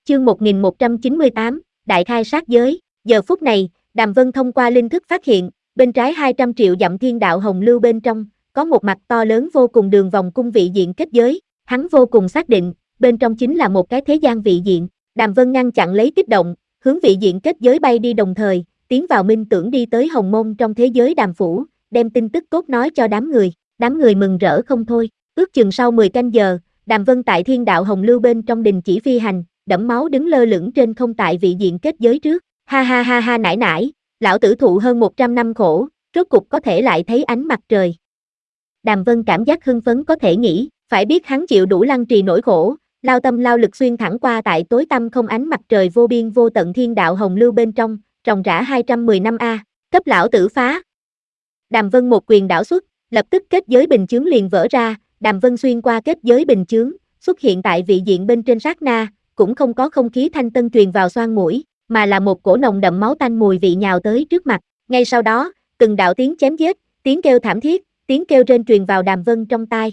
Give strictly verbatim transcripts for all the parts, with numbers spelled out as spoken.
Chương một nghìn một trăm chín mươi tám, Đại khai sát giới. Giờ phút này, Đàm Vân thông qua linh thức phát hiện, bên trái hai trăm triệu dặm thiên đạo hồng lưu bên trong, có một mặt to lớn vô cùng đường vòng cung vị diện kết giới, hắn vô cùng xác định, bên trong chính là một cái thế gian vị diện. Đàm Vân ngăn chặn lấy kích động, hướng vị diện kết giới bay đi đồng thời, tiến vào minh tưởng đi tới hồng môn trong thế giới Đàm phủ, đem tin tức tốt nói cho đám người, đám người mừng rỡ không thôi. Ước chừng sau mười canh giờ, Đàm Vân tại thiên đạo hồng lưu bên trong đình chỉ phi hành, đẫm máu đứng lơ lửng trên không tại vị diện kết giới trước. Ha ha ha ha nải nải, lão tử thụ hơn một trăm năm khổ, rốt cục có thể lại thấy ánh mặt trời. Đàm Vân cảm giác hưng phấn có thể nghĩ, phải biết hắn chịu đủ lăng trì nỗi khổ, lao tâm lao lực xuyên thẳng qua tại tối tăm không ánh mặt trời vô biên vô tận thiên đạo hồng lưu bên trong, ròng rã hai trăm mười năm a, cấp lão tử phá. Đàm Vân một quyền đảo xuất, lập tức kết giới bình chướng liền vỡ ra, Đàm Vân xuyên qua kết giới bình chướng, xuất hiện tại vị diện bên trên sát na, cũng không có không khí thanh tân truyền vào xoang mũi, mà là một cổ nồng đậm máu tanh mùi vị nhào tới trước mặt. Ngay sau đó, từng đạo tiếng chém giết, tiếng kêu thảm thiết, tiếng kêu rên truyền vào Đàm Vân trong tai.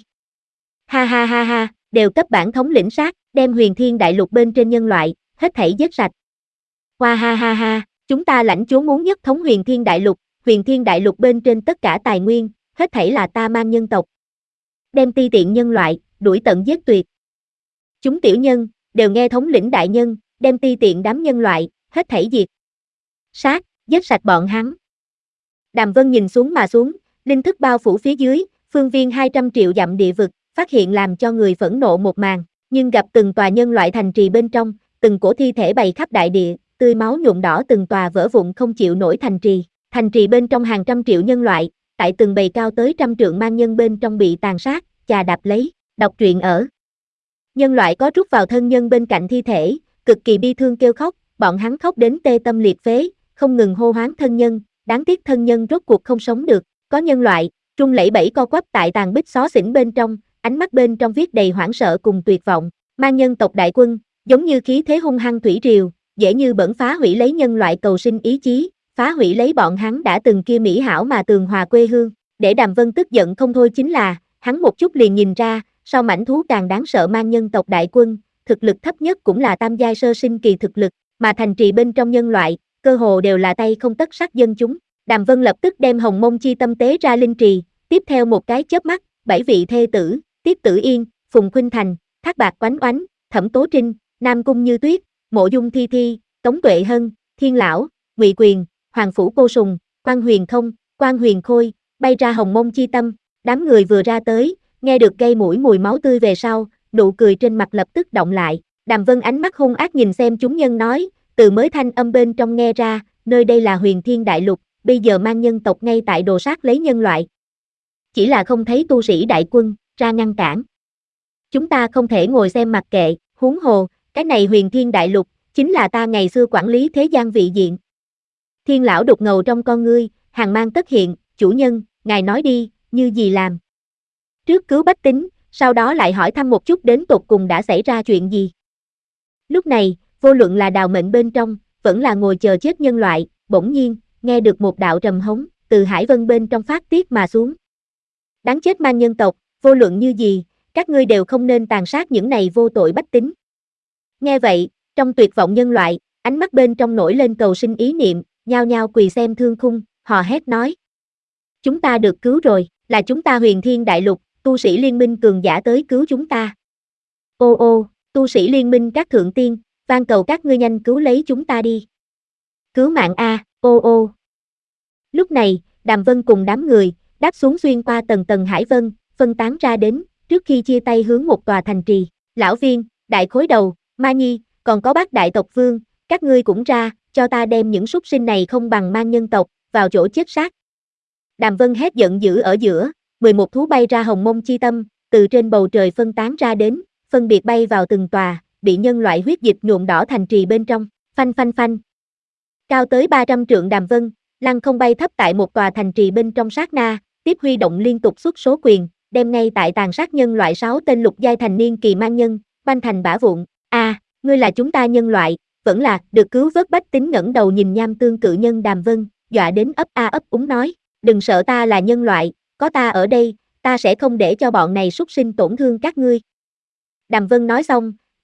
Ha ha ha ha, đều cấp bản thống lĩnh sát, đem huyền thiên đại lục bên trên nhân loại, hết thảy giết sạch. Hoa ha ha ha, chúng ta lãnh chúa muốn nhất thống huyền thiên đại lục, huyền thiên đại lục bên trên tất cả tài nguyên, hết thảy là ta mang nhân tộc. Đem ti tiện nhân loại, đuổi tận giết tuyệt. Chúng tiểu nhân, đều nghe thống lĩnh đại nhân, đem ti tiện đám nhân loại, hết thảy diệt. Sát, giết sạch bọn hắn. Đàm Vân nhìn xuống mà xuống, linh thức bao phủ phía dưới, phương viên hai trăm triệu dặm địa vực, phát hiện làm cho người phẫn nộ một màn, nhưng gặp từng tòa nhân loại thành trì bên trong, từng cổ thi thể bày khắp đại địa, tươi máu nhuộm đỏ từng tòa vỡ vụn không chịu nổi thành trì, thành trì bên trong hàng trăm triệu nhân loại, tại từng bầy cao tới trăm trượng mang nhân bên trong bị tàn sát, chà đạp lấy, đọc truyện ở. Nhân loại có rút vào thân nhân bên cạnh thi thể, cực kỳ bi thương kêu khóc, bọn hắn khóc đến tê tâm liệt phế, không ngừng hô hoán thân nhân, đáng tiếc thân nhân rốt cuộc không sống được, có nhân loại, run lẩy bẩy co quắp tại tàn bích xó xỉnh bên trong, ánh mắt bên trong viết đầy hoảng sợ cùng tuyệt vọng, mang nhân tộc đại quân, giống như khí thế hung hăng thủy triều, dễ như bỡn phá hủy lấy nhân loại cầu sinh ý chí, phá hủy lấy bọn hắn đã từng kia mỹ hảo mà tường hòa quê hương, để Đàm Vân tức giận không thôi chính là, hắn một chút liền nhìn ra, sau mảnh thú càng đáng sợ mang nhân tộc đại quân, thực lực thấp nhất cũng là tam giai sơ sinh kỳ thực lực, mà thành trì bên trong nhân loại, cơ hồ đều là tay không tất sắt dân chúng. Đàm Vân lập tức đem hồng mông chi tâm tế ra linh trì, tiếp theo một cái chớp mắt, bảy vị thê tử, Tiếp Tử Yên, Phùng Khuynh Thành, Thác Bạc Oánh Oánh, Thẩm Tố Trinh, Nam Cung Như Tuyết, Mộ Dung Thi Thi, Tống Tuệ Hân, Thiên Lão, Ngụy Quyền, Hoàng Phủ Cô Sùng, Quan Huyền Không, Quan Huyền Khôi, bay ra hồng mông chi tâm, đám người vừa ra tới, nghe được gây mũi mùi máu tươi về sau, nụ cười trên mặt lập tức động lại, Đàm Vân ánh mắt hung ác nhìn xem chúng nhân nói, từ mới thanh âm bên trong nghe ra, nơi đây là huyền thiên đại lục, bây giờ mang nhân tộc ngay tại đồ sát lấy nhân loại. Chỉ là không thấy tu sĩ đại quân, ra ngăn cản. Chúng ta không thể ngồi xem mặc kệ, huống hồ, cái này huyền thiên đại lục, chính là ta ngày xưa quản lý thế gian vị diện. Thiên Lão đục ngầu trong con ngươi, hàng mang tất hiện, chủ nhân, ngài nói đi, như gì làm. Trước cứu bách tính, sau đó lại hỏi thăm một chút đến tột cùng đã xảy ra chuyện gì. Lúc này, vô luận là đào mệnh bên trong, vẫn là ngồi chờ chết nhân loại, bỗng nhiên, nghe được một đạo trầm hống, từ hải vân bên trong phát tiết mà xuống. Đáng chết mang nhân tộc, vô luận như gì, các ngươi đều không nên tàn sát những này vô tội bách tính. Nghe vậy, trong tuyệt vọng nhân loại, ánh mắt bên trong nổi lên cầu sinh ý niệm, nhao nhao quỳ xem thương khung, hò hét nói. Chúng ta được cứu rồi, là chúng ta huyền thiên đại lục, tu sĩ liên minh cường giả tới cứu chúng ta. Ô ô, tu sĩ liên minh các thượng tiên, van cầu các ngươi nhanh cứu lấy chúng ta đi. Cứu mạng a, ô ô. Lúc này, Đàm Vân cùng đám người, đáp xuống xuyên qua tầng tầng hải vân, phân tán ra đến, trước khi chia tay hướng một tòa thành trì. Lão Viên, Đại Khối Đầu, Ma Nhi, còn có bác đại tộc vương, các ngươi cũng ra, cho ta đem những súc sinh này không bằng mang nhân tộc, vào chỗ chết sát. Đàm Vân hét giận dữ ở giữa, mười một thú bay ra hồng mông chi tâm, từ trên bầu trời phân tán ra đến, phân biệt bay vào từng tòa, bị nhân loại huyết dịch nhuộm đỏ thành trì bên trong, phanh phanh phanh. Cao tới ba trăm trượng Đàm Vân, lăng không bay thấp tại một tòa thành trì bên trong sát na, tiếp huy động liên tục xuất số quyền, đem ngay tại tàn sát nhân loại sáu tên lục giai thành niên kỳ mang nhân, banh thành bã vụn. A, à, ngươi là chúng ta nhân loại, vẫn là, được cứu vớt bách tính ngẩng đầu nhìn nham tương cự nhân Đàm Vân, dọa đến ấp a ấp úng nói, đừng sợ ta là nhân loại, có ta ở đây, ta sẽ không để cho bọn này súc sinh tổn thương các ngươi. Đàm Vân nói xong,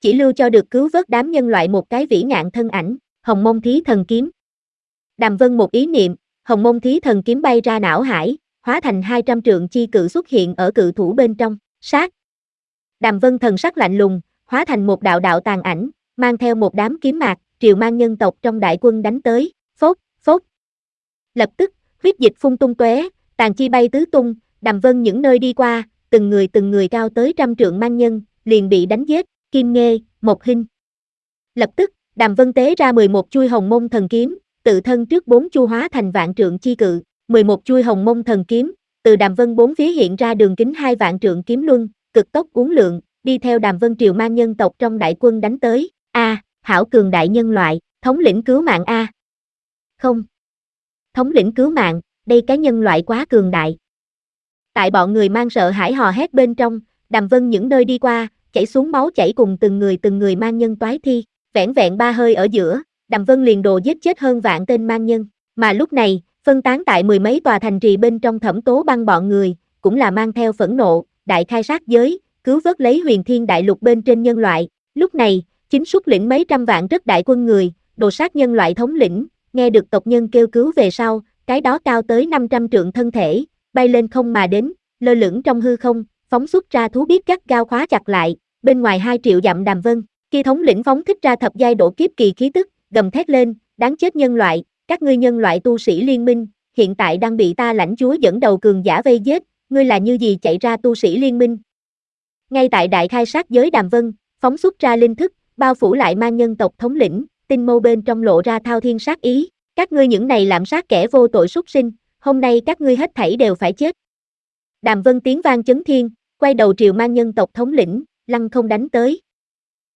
chỉ lưu cho được cứu vớt đám nhân loại một cái vĩ ngạn thân ảnh, Hồng Mông Thí Thần Kiếm. Đàm Vân một ý niệm, Hồng Mông Thí Thần Kiếm bay ra não hải, hóa thành hai trăm trượng chi cự xuất hiện ở cự thủ bên trong, sát. Đàm Vân thần sắc lạnh lùng, hóa thành một đạo đạo tàn ảnh, mang theo một đám kiếm mạc, triều mang nhân tộc trong đại quân đánh tới, phốt, phốt. Lập tức, huyết dịch phun tung tóe, tàn chi bay tứ tung, Đàm Vân những nơi đi qua, từng người từng người cao tới trăm trượng mang nhân, liền bị đánh giết, Kim Nghê, Mộc Hinh. Lập tức, Đàm Vân tế ra mười một chuôi Hồng Mông Thần Kiếm, tự thân trước bốn chu hóa thành vạn trượng chi cự, mười một chuôi Hồng Mông Thần Kiếm, từ Đàm Vân bốn phía hiện ra đường kính hai vạn trượng kiếm luân, cực tốc uốn lượn, đi theo Đàm Vân triều mang nhân tộc trong đại quân đánh tới. A, hảo cường đại nhân loại, thống lĩnh cứu mạng a. Không. Thống lĩnh cứu mạng, đây cái nhân loại quá cường đại. Tại bọn người mang sợ hãi hò hét bên trong, Đàm Vân những nơi đi qua, chảy xuống máu chảy cùng từng người từng người mang nhân toái thi, vẻn vẹn ba hơi ở giữa, Đàm Vân liền đồ giết chết hơn vạn tên mang nhân, mà lúc này, phân tán tại mười mấy tòa thành trì bên trong Thẩm Tố Băng bọn người, cũng là mang theo phẫn nộ, đại khai sát giới, cứu vớt lấy Huyền Thiên Đại Lục bên trên nhân loại. Lúc này, chính xuất lĩnh mấy trăm vạn rất đại quân người, đồ sát nhân loại thống lĩnh, nghe được tộc nhân kêu cứu về sau, cái đó cao tới năm trăm trượng thân thể, bay lên không mà đến, lơ lửng trong hư không, phóng xuất ra thú biết gắt gao khóa chặt lại, bên ngoài hai triệu dặm Đàm Vân, khi thống lĩnh phóng thích ra thập giai độ kiếp kỳ khí tức, gầm thét lên, đáng chết nhân loại, các ngươi nhân loại tu sĩ liên minh, hiện tại đang bị ta lãnh chúa dẫn đầu cường giả vây giết, ngươi là như gì chạy ra tu sĩ liên minh. Ngay tại đại khai sát giới Đàm Vân, phóng xuất ra linh thức, bao phủ lại mang nhân tộc thống lĩnh, tinh mâu bên trong lộ ra thao thiên sát ý, các ngươi những này lạm sát kẻ vô tội súc sinh, hôm nay các ngươi hết thảy đều phải chết. Đàm Vân tiếng vang chấn thiên, quay đầu triều mang nhân tộc thống lĩnh, lăng không đánh tới,